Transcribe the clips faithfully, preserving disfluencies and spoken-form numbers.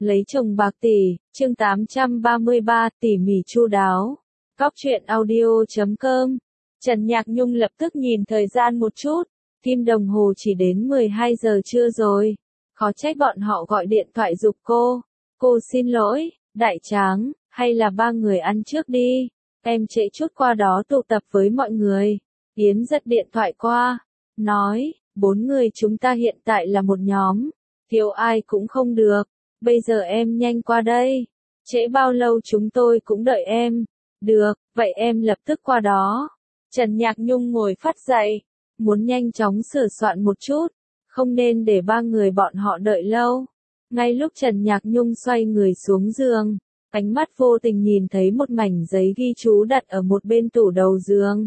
Lấy chồng bạc tỷ, chương tám trăm ba mươi ba, tỉ mỉ chu đáo. Cóc truyện audio chấm com. Trần Nhạc Nhung lập tức nhìn thời gian một chút, kim đồng hồ chỉ đến mười hai giờ trưa rồi. Khó trách bọn họ gọi điện thoại giục cô. Cô xin lỗi, đại tráng, hay là ba người ăn trước đi. Em trễ chút qua đó tụ tập với mọi người. Yến giật điện thoại qua, nói, bốn người chúng ta hiện tại là một nhóm, thiếu ai cũng không được. Bây giờ em nhanh qua đây. Trễ bao lâu chúng tôi cũng đợi em. Được, vậy em lập tức qua đó. Trần Nhạc Nhung ngồi phắt dậy, muốn nhanh chóng sửa soạn một chút, không nên để ba người bọn họ đợi lâu. Ngay lúc Trần Nhạc Nhung xoay người xuống giường, ánh mắt vô tình nhìn thấy một mảnh giấy ghi chú đặt ở một bên tủ đầu giường.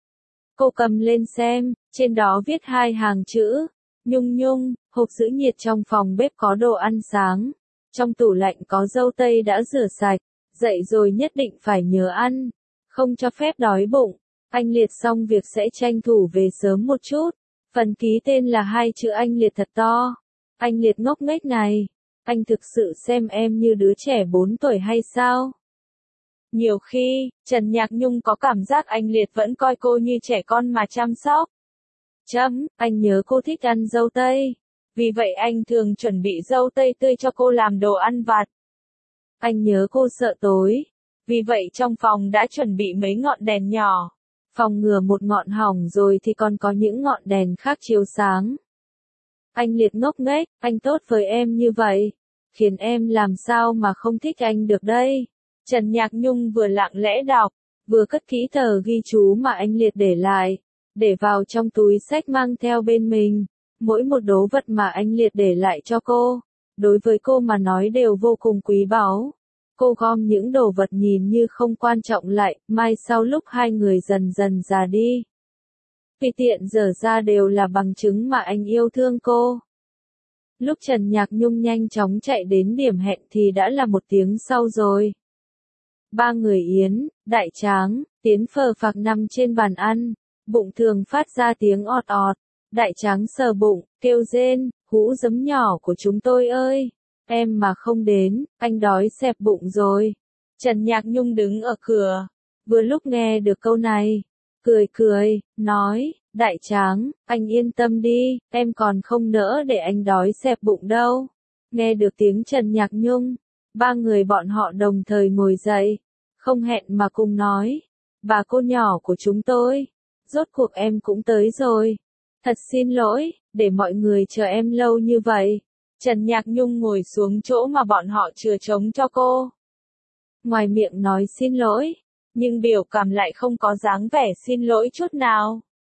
Cô cầm lên xem, trên đó viết hai hàng chữ. Nhung Nhung, hộp giữ nhiệt trong phòng bếp có đồ ăn sáng. Trong tủ lạnh có dâu tây đã rửa sạch, dậy rồi nhất định phải nhớ ăn, không cho phép đói bụng. Anh Liệt xong việc sẽ tranh thủ về sớm một chút. Phần ký tên là hai chữ anh Liệt thật to. Anh Liệt ngốc nghếch này, anh thực sự xem em như đứa trẻ bốn tuổi hay sao? Nhiều khi, Trần Nhạc Nhung có cảm giác anh Liệt vẫn coi cô như trẻ con mà chăm sóc. Chấm, anh nhớ cô thích ăn dâu tây. Vì vậy anh thường chuẩn bị dâu tây tươi cho cô làm đồ ăn vặt. Anh nhớ cô sợ tối. Vì vậy trong phòng đã chuẩn bị mấy ngọn đèn nhỏ. Phòng ngừa một ngọn hỏng rồi thì còn có những ngọn đèn khác chiếu sáng. Anh Liệt ngốc nghếch, anh tốt với em như vậy, khiến em làm sao mà không thích anh được đây. Trần Nhạc Nhung vừa lặng lẽ đọc, vừa cất kỹ tờ ghi chú mà anh Liệt để lại, để vào trong túi xách mang theo bên mình. Mỗi một đồ vật mà anh Liệt để lại cho cô, đối với cô mà nói đều vô cùng quý báu. Cô gom những đồ vật nhìn như không quan trọng lại, mai sau lúc hai người dần dần già đi. Tùy tiện dở ra đều là bằng chứng mà anh yêu thương cô. Lúc Trần Nhạc Nhung nhanh chóng chạy đến điểm hẹn thì đã là một tiếng sau rồi. Ba người Yến, Đại Tráng, Tiến phờ phạc nằm trên bàn ăn, bụng thường phát ra tiếng ọt ọt. Đại Tráng sờ bụng, kêu rên, hũ giấm nhỏ của chúng tôi ơi, em mà không đến, anh đói xẹp bụng rồi. Trần Nhạc Nhung đứng ở cửa, vừa lúc nghe được câu này, cười cười, nói, Đại Tráng, anh yên tâm đi, em còn không nỡ để anh đói xẹp bụng đâu. Nghe được tiếng Trần Nhạc Nhung, ba người bọn họ đồng thời ngồi dậy, không hẹn mà cùng nói, bà cô nhỏ của chúng tôi, rốt cuộc em cũng tới rồi. Thật xin lỗi, để mọi người chờ em lâu như vậy. Trần Nhạc Nhung ngồi xuống chỗ mà bọn họ chừa trống cho cô. Ngoài miệng nói xin lỗi, nhưng biểu cảm lại không có dáng vẻ xin lỗi chút nào.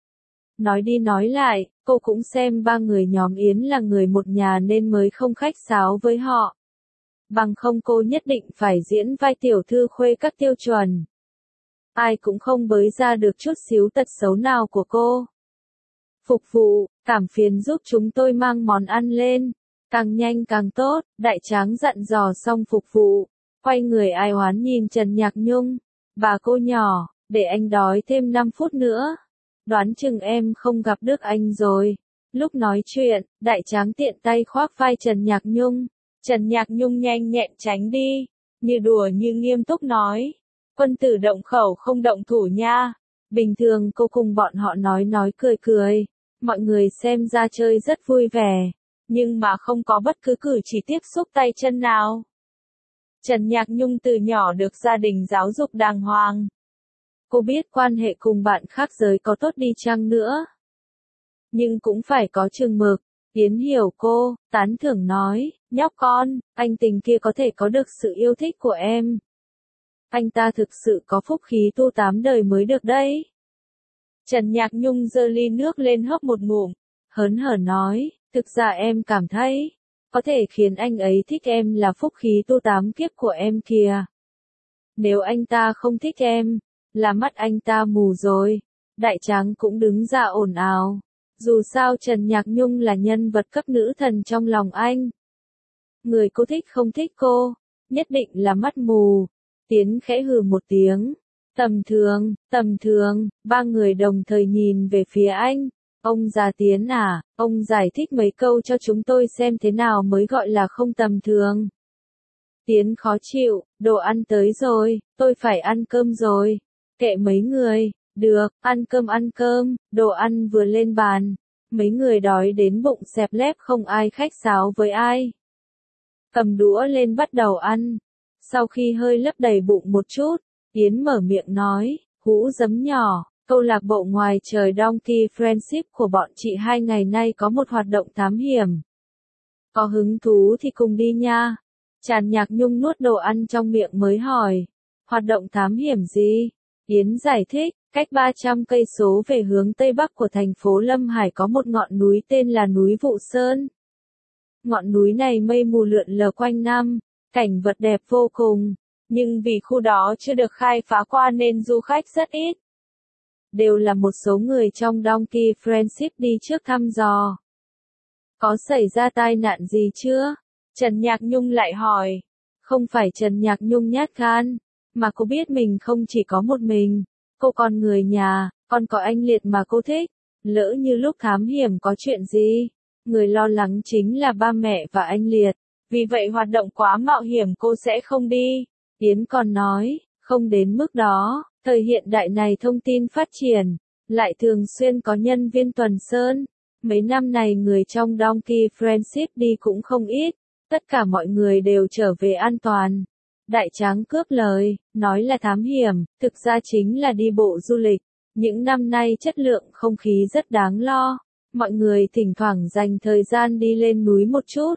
Nói đi nói lại, cô cũng xem ba người nhóm Yến là người một nhà nên mới không khách sáo với họ. Bằng không cô nhất định phải diễn vai tiểu thư khuê các tiêu chuẩn. Ai cũng không bới ra được chút xíu tật xấu nào của cô. Phục vụ, cảm phiền giúp chúng tôi mang món ăn lên. Càng nhanh càng tốt, Đại Tráng dặn dò xong phục vụ. Quay người ai oán nhìn Trần Nhạc Nhung. Bà cô nhỏ, để anh đói thêm năm phút nữa. Đoán chừng em không gặp được anh rồi. Lúc nói chuyện, Đại Tráng tiện tay khoác vai Trần Nhạc Nhung. Trần Nhạc Nhung nhanh nhẹn tránh đi. Như đùa như nghiêm túc nói. Quân tử động khẩu không động thủ nha. Bình thường cô cùng bọn họ nói nói cười cười. Mọi người xem ra chơi rất vui vẻ, nhưng mà không có bất cứ cử chỉ tiếp xúc tay chân nào. Trần Nhạc Nhung từ nhỏ được gia đình giáo dục đàng hoàng. Cô biết quan hệ cùng bạn khác giới có tốt đi chăng nữa, nhưng cũng phải có chừng mực. Yến hiểu cô, tán thưởng nói, nhóc con, anh tình kia có thể có được sự yêu thích của em. Anh ta thực sự có phúc khí tu tám đời mới được đấy. Trần Nhạc Nhung giơ ly nước lên hớp một ngụm, hớn hở nói, thực ra em cảm thấy, có thể khiến anh ấy thích em là phúc khí tu tám kiếp của em kìa. Nếu anh ta không thích em, là mắt anh ta mù rồi. Đại Tráng cũng đứng ra ồn ào. Dù sao Trần Nhạc Nhung là nhân vật cấp nữ thần trong lòng anh. Người cô thích không thích cô, nhất định là mắt mù. Tiến khẽ hừ một tiếng. Tầm thường, tầm thường, ba người đồng thời nhìn về phía anh. Ông già Tiến à, ông giải thích mấy câu cho chúng tôi xem thế nào mới gọi là không tầm thường. Tiến khó chịu, đồ ăn tới rồi, tôi phải ăn cơm rồi. Kệ mấy người, được, ăn cơm ăn cơm, đồ ăn vừa lên bàn. Mấy người đói đến bụng xẹp lép không ai khách sáo với ai. Cầm đũa lên bắt đầu ăn. Sau khi hơi lấp đầy bụng một chút, Yến mở miệng nói, hũ giấm nhỏ, câu lạc bộ ngoài trời Donkey Friendship của bọn chị hai ngày nay có một hoạt động thám hiểm. Có hứng thú thì cùng đi nha. Tràn Nhạc Nhung nuốt đồ ăn trong miệng mới hỏi, hoạt động thám hiểm gì? Yến giải thích, cách ba trăm cây số về hướng tây bắc của thành phố Lâm Hải có một ngọn núi tên là núi Vụ Sơn. Ngọn núi này mây mù lượn lờ quanh năm, cảnh vật đẹp vô cùng, nhưng vì khu đó chưa được khai phá qua nên du khách rất ít. Đều là một số người trong Donkey Friendship đi trước thăm dò. Có xảy ra tai nạn gì chưa? Trần Nhạc Nhung lại hỏi. Không phải Trần Nhạc Nhung nhát gan, mà cô biết mình không chỉ có một mình. Cô còn người nhà, còn có anh Liệt mà cô thích. Lỡ như lúc thám hiểm có chuyện gì, người lo lắng chính là ba mẹ và anh Liệt. Vì vậy hoạt động quá mạo hiểm cô sẽ không đi. Yến còn nói, không đến mức đó, thời hiện đại này thông tin phát triển, lại thường xuyên có nhân viên tuần sơn. Mấy năm này người trong Donkey Friendship đi cũng không ít, tất cả mọi người đều trở về an toàn. Đại Tráng cướp lời, nói là thám hiểm, thực ra chính là đi bộ du lịch. Những năm nay chất lượng không khí rất đáng lo, mọi người thỉnh thoảng dành thời gian đi lên núi một chút.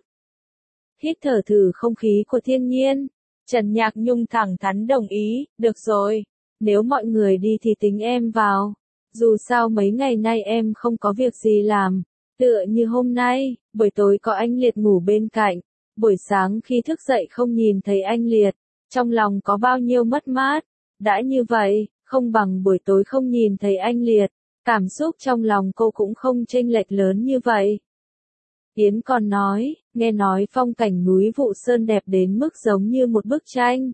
Hít thở thử không khí của thiên nhiên. Trần Nhạc Nhung thẳng thắn đồng ý, được rồi, nếu mọi người đi thì tính em vào. Dù sao mấy ngày nay em không có việc gì làm, tựa như hôm nay, buổi tối có anh Liệt ngủ bên cạnh, buổi sáng khi thức dậy không nhìn thấy anh Liệt, trong lòng có bao nhiêu mất mát. Đã như vậy, không bằng buổi tối không nhìn thấy anh Liệt, cảm xúc trong lòng cô cũng không chênh lệch lớn như vậy. Yến còn nói, nghe nói phong cảnh núi Vụ Sơn đẹp đến mức giống như một bức tranh.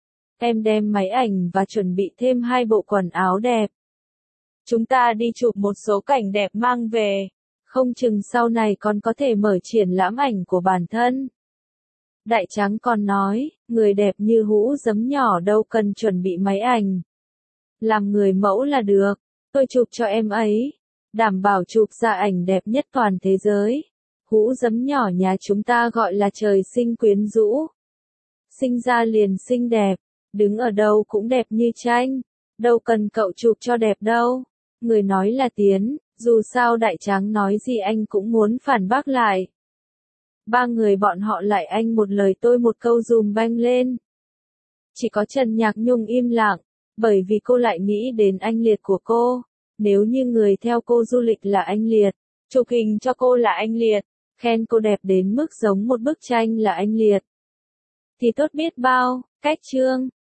Em đem máy ảnh và chuẩn bị thêm hai bộ quần áo đẹp. Chúng ta đi chụp một số cảnh đẹp mang về, không chừng sau này còn có thể mở triển lãm ảnh của bản thân. Đại Tráng còn nói, người đẹp như hũ giấm nhỏ đâu cần chuẩn bị máy ảnh. Làm người mẫu là được, tôi chụp cho em ấy, đảm bảo chụp ra ảnh đẹp nhất toàn thế giới. Hũ giấm nhỏ nhà chúng ta gọi là trời sinh quyến rũ. Sinh ra liền xinh đẹp, đứng ở đâu cũng đẹp như tranh, đâu cần cậu chụp cho đẹp đâu. Người nói là Tiến, dù sao Đại Tráng nói gì anh cũng muốn phản bác lại. Ba người bọn họ lại anh một lời tôi một câu dùm banh lên. Chỉ có Trần Nhạc Nhung im lặng, bởi vì cô lại nghĩ đến anh Liệt của cô. Nếu như người theo cô du lịch là anh Liệt, chụp hình cho cô là anh Liệt, khen cô đẹp đến mức giống một bức tranh là anh Liệt, thì tốt biết bao. Cách chương